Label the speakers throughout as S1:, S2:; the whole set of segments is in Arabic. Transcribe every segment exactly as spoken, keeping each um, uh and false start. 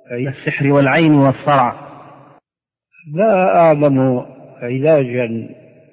S1: السحر والعين والصرع؟
S2: لا أعلم علاجا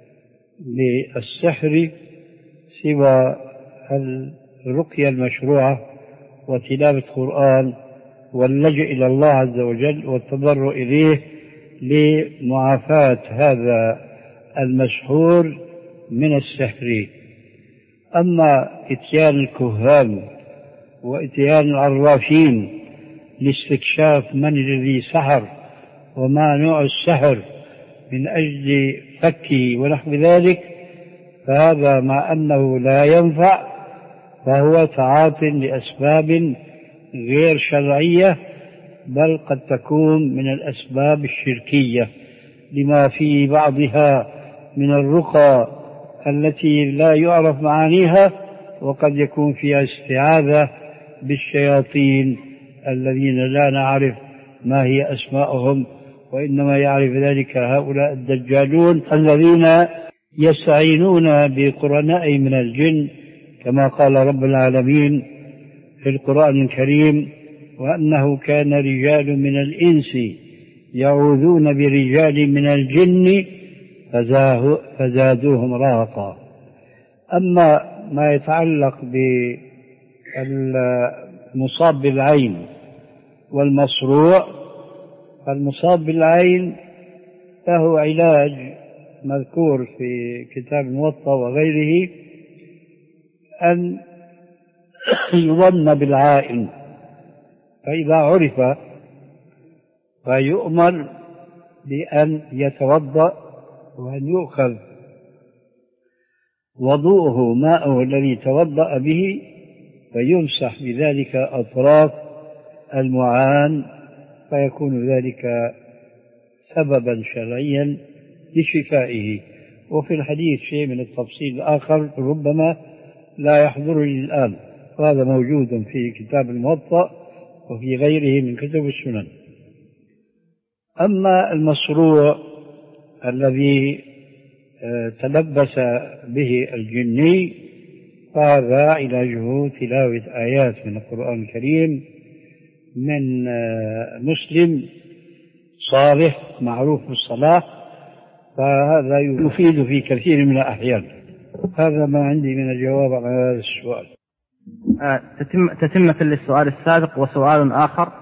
S2: للسحر سوى الرقية المشروعة وتلاوة القرآن واللجأ إلى الله عز وجل والتضرع إليه لمعافاة هذا المسحور من السحر. أما إتيان الكهان وإتيان العرافين لاستكشاف من الذي سحر وما نوع السحر من أجل فكه ونحو ذلك، فهذا مع أنه لا ينفع فهو تعاط لأسباب غير شرعية، بل قد تكون من الأسباب الشركية لما في بعضها من الرقى التي لا يعرف معانيها، وقد يكون فيها استعاذة بالشياطين الذين لا نعرف ما هي أسماءهم، وإنما يعرف ذلك هؤلاء الدجالون الذين يستعينون بقرناء من الجن، كما قال رب العالمين في القرآن الكريم: وأنه كان رجال من الإنس يعوذون برجال من الجن فزادوهم رهقا. أما ما يتعلق بالمصاب بالعين والمصروع، فالمصاب بالعين له علاج مذكور في كتاب الموطأ وغيره، أن يظن بالعائن، فإذا عرف فيؤمر بأن يتوضأ وأن يؤخذ وضوءه ماءه الذي توضأ به فيمسح بذلك أطراف المعان، فيكون ذلك سببا شرعيا لشفائه. وفي الحديث شيء من التفصيل الآخر ربما لا يحضرني الآن، وهذا موجود في كتاب الموطأ وفي غيره من كتب السنن. أما المصروع الذي تلبس به الجني فهذا علاجه تلاوة آيات من القرآن الكريم من مسلم صالح معروف بالصلاة، فهذا يفيد في كثير من الأحيان. هذا ما عندي من الجواب على هذا السؤال.
S1: تتم تتمة للسؤال السابق وسؤال آخر.